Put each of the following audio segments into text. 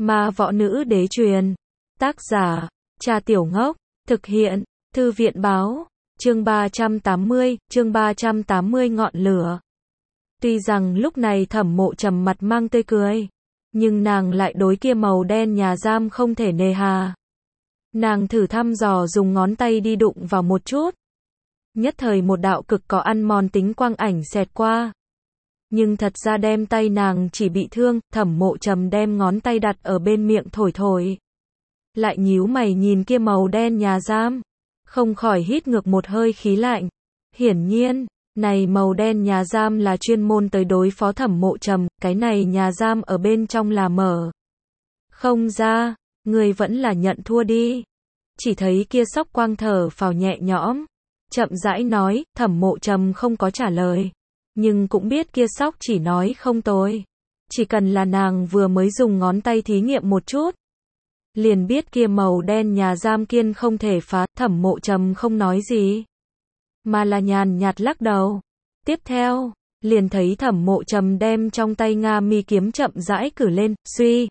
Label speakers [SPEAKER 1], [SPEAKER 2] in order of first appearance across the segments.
[SPEAKER 1] Ma võ nữ đế truyền. Tác giả, Trà Tiểu Ngốc. Thực hiện, Thư viện báo. Chương 380 ngọn lửa. Tuy rằng lúc này Thẩm Mộ Trầm mặt mang tươi cười, nhưng nàng lại đối kia màu đen nhà giam không thể nề hà. Nàng thử thăm dò dùng ngón tay đi đụng vào một chút. Nhất thời một đạo cực có ăn mòn tính quang ảnh xẹt qua. Nhưng thật ra đem tay nàng chỉ bị thương, Thẩm Mộ Trầm đem ngón tay đặt ở bên miệng thổi thổi. Lại nhíu mày nhìn kia màu đen nhà giam, không khỏi hít ngược một hơi khí lạnh. Hiển nhiên, này màu đen nhà giam là chuyên môn tới đối phó Thẩm Mộ Trầm, cái này nhà giam ở bên trong là mở không ra, người vẫn là nhận thua đi. Chỉ thấy kia Sóc Quang thở phào nhẹ nhõm, chậm rãi nói, Thẩm Mộ Trầm không có trả lời, nhưng cũng biết kia Sóc chỉ nói không tồi. Chỉ cần là nàng vừa mới dùng ngón tay thí nghiệm một chút, liền biết kia màu đen nhà giam kiên không thể phá. Thẩm Mộ Trầm không nói gì, mà là nhàn nhạt lắc đầu. Tiếp theo, liền thấy Thẩm Mộ Trầm đem trong tay Nga mi kiếm chậm rãi cử lên, suy.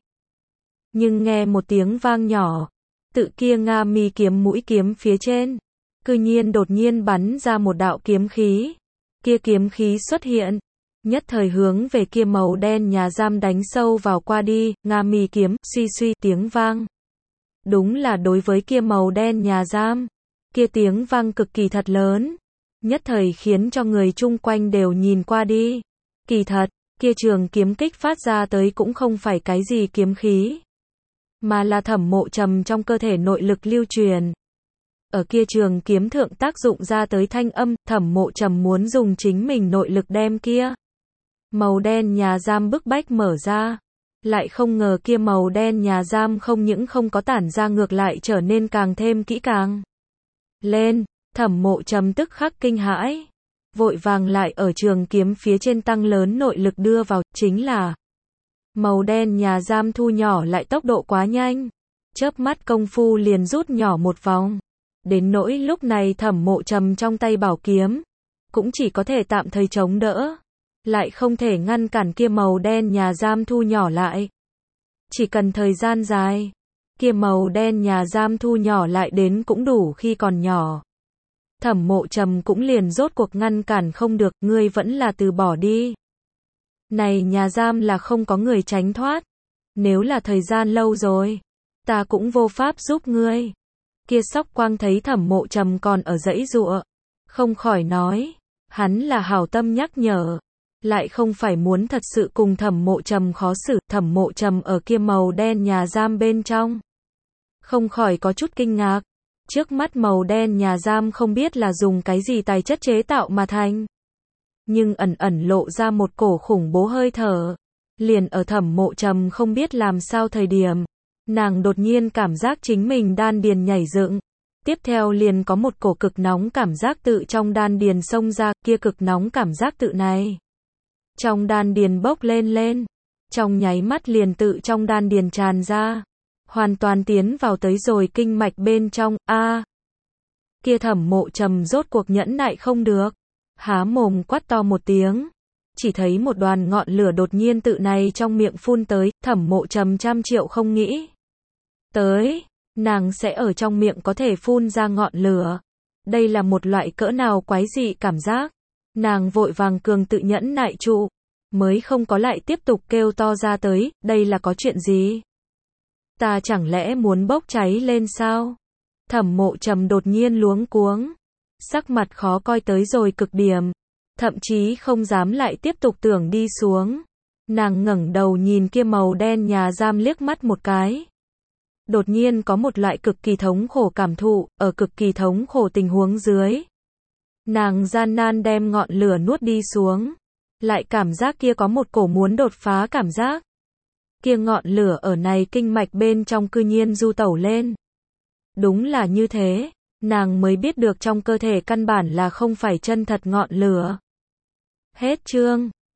[SPEAKER 1] Nhưng nghe một tiếng vang nhỏ, tự kia Nga mi kiếm mũi kiếm phía trên, cư nhiên đột nhiên bắn ra một đạo kiếm khí. Kia kiếm khí xuất hiện, nhất thời hướng về kia màu đen nhà giam đánh sâu vào qua đi. Nga mi kiếm, suy suy tiếng vang. Đúng là đối với kia màu đen nhà giam, kia tiếng vang cực kỳ thật lớn, nhất thời khiến cho người chung quanh đều nhìn qua đi. Kỳ thật, kia trường kiếm kích phát ra tới cũng không phải cái gì kiếm khí, mà là Thẩm Mộ Trầm trong cơ thể nội lực lưu truyền. Ở kia trường kiếm thượng tác dụng ra tới thanh âm, Thẩm Mộ Trầm muốn dùng chính mình nội lực đem kia màu đen nhà giam bức bách mở ra. Lại không ngờ kia màu đen nhà giam không những không có tản ra, ngược lại trở nên càng thêm kỹ càng lên. Thẩm Mộ Trầm tức khắc kinh hãi, vội vàng lại ở trường kiếm phía trên tăng lớn nội lực đưa vào, chính là màu đen nhà giam thu nhỏ lại tốc độ quá nhanh, chớp mắt công phu liền rút nhỏ một vòng. Đến nỗi lúc này Thẩm Mộ Trầm trong tay bảo kiếm, cũng chỉ có thể tạm thời chống đỡ, lại không thể ngăn cản kia màu đen nhà giam thu nhỏ lại. Chỉ cần thời gian dài, kia màu đen nhà giam thu nhỏ lại đến cũng đủ khi còn nhỏ. Thẩm Mộ Trầm cũng liền rốt cuộc ngăn cản không được, ngươi vẫn là từ bỏ đi. Này nhà giam là không có người tránh thoát, nếu là thời gian lâu rồi, ta cũng vô pháp giúp ngươi. Kia Sóc Quang thấy Thẩm Mộ Trầm còn ở giãy giụa, không khỏi nói, hắn là hảo tâm nhắc nhở, lại không phải muốn thật sự cùng Thẩm Mộ Trầm khó xử. Thẩm Mộ Trầm ở kia màu đen nhà giam bên trong, không khỏi có chút kinh ngạc. Trước mắt màu đen nhà giam không biết là dùng cái gì tài chất chế tạo mà thành, nhưng ẩn ẩn lộ ra một cổ khủng bố hơi thở. Liền ở Thẩm Mộ Trầm không biết làm sao thời điểm, nàng đột nhiên cảm giác chính mình đan điền nhảy dựng. Tiếp theo liền có một cổ cực nóng cảm giác tự trong đan điền xông ra. Kia cực nóng cảm giác tự này trong đan điền bốc lên, trong nháy mắt liền tự trong đan điền tràn ra, hoàn toàn tiến vào tới rồi kinh mạch bên trong. Kia Thẩm Mộ Trầm rốt cuộc nhẫn nại không được, há mồm quát to một tiếng. Chỉ thấy một đoàn ngọn lửa đột nhiên tự này trong miệng phun tới. Thẩm Mộ Trầm trăm triệu không nghĩ tới, nàng sẽ ở trong miệng có thể phun ra ngọn lửa. Đây là một loại cỡ nào quái dị cảm giác. Nàng vội vàng cường tự nhẫn nại trụ, mới không có lại tiếp tục kêu to ra tới, đây là có chuyện gì? Ta chẳng lẽ muốn bốc cháy lên sao? Thẩm Mộ Trầm đột nhiên luống cuống, sắc mặt khó coi tới rồi cực điểm, thậm chí không dám lại tiếp tục tưởng đi xuống. Nàng ngẩng đầu nhìn kia màu đen nhà giam liếc mắt một cái. Đột nhiên có một loại cực kỳ thống khổ cảm thụ. Ở cực kỳ thống khổ tình huống dưới, nàng gian nan đem ngọn lửa nuốt đi xuống, lại cảm giác kia có một cổ muốn đột phá cảm giác. Kia ngọn lửa ở này kinh mạch bên trong cư nhiên du tẩu lên. Đúng là như thế, nàng mới biết được trong cơ thể căn bản là không phải chân thật ngọn lửa. Hết chương.